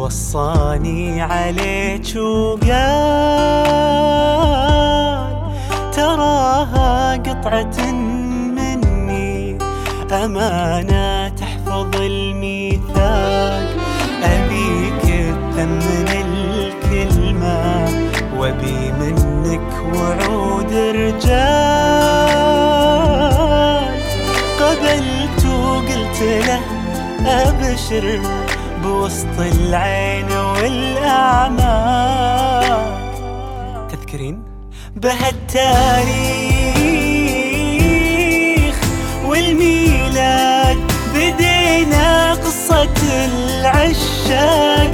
وصاني عليك وقال تراها قطعة مني أمانة تحفظ الميثاق. أبيك تثمن الكلمة وأبي منك وعود رجال. قبلت وقلت له أبشر بوسط العين والأعمال. تذكرين بهالتاريخ والميلاد بدينا قصة العشاق.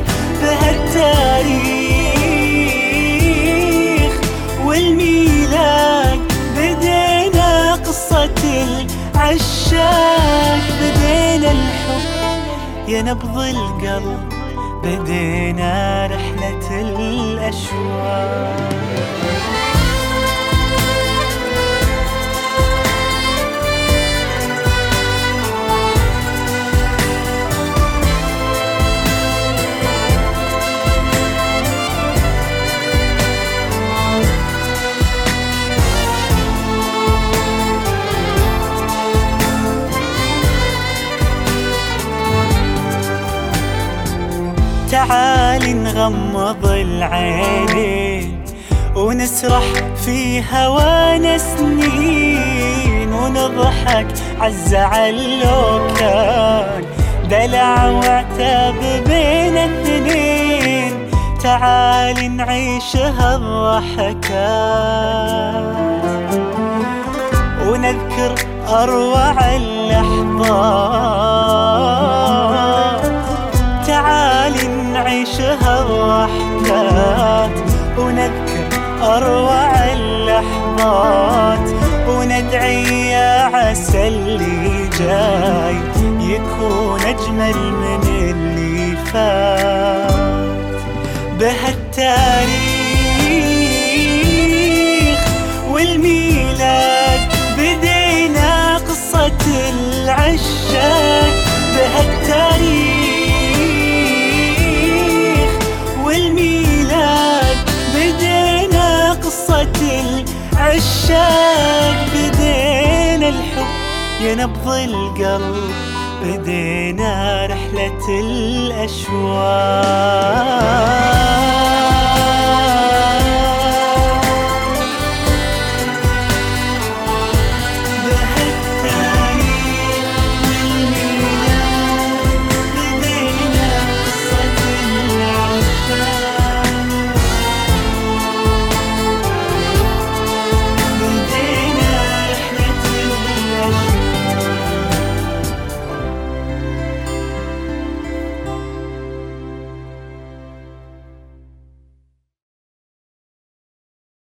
بهالتاريخ والميلاد بدينا قصة العشاق. بدينا الحب يا نبض القلب، بدينا رحلة الأشواق. تعال نغمض العينين ونسرح في هوانا سنين، ونضحك عالزعل لو كان دلع وعتاب بين اثنين. تعال نعيش هالضحكات ونذكر أروع اللحظات. تعال نعيش هالضحكات ونذكر أروع اللحظات، وندعي يا عسى اللي جاي يكون أجمل من اللي فات. بهالتاريخ والميلاد بدينا قصة العشاق. بهالتاريخ والميلاد بدينا قصة العشاق. بدينا الحب يا نبض القلب، بدينا رحلة الأشواق.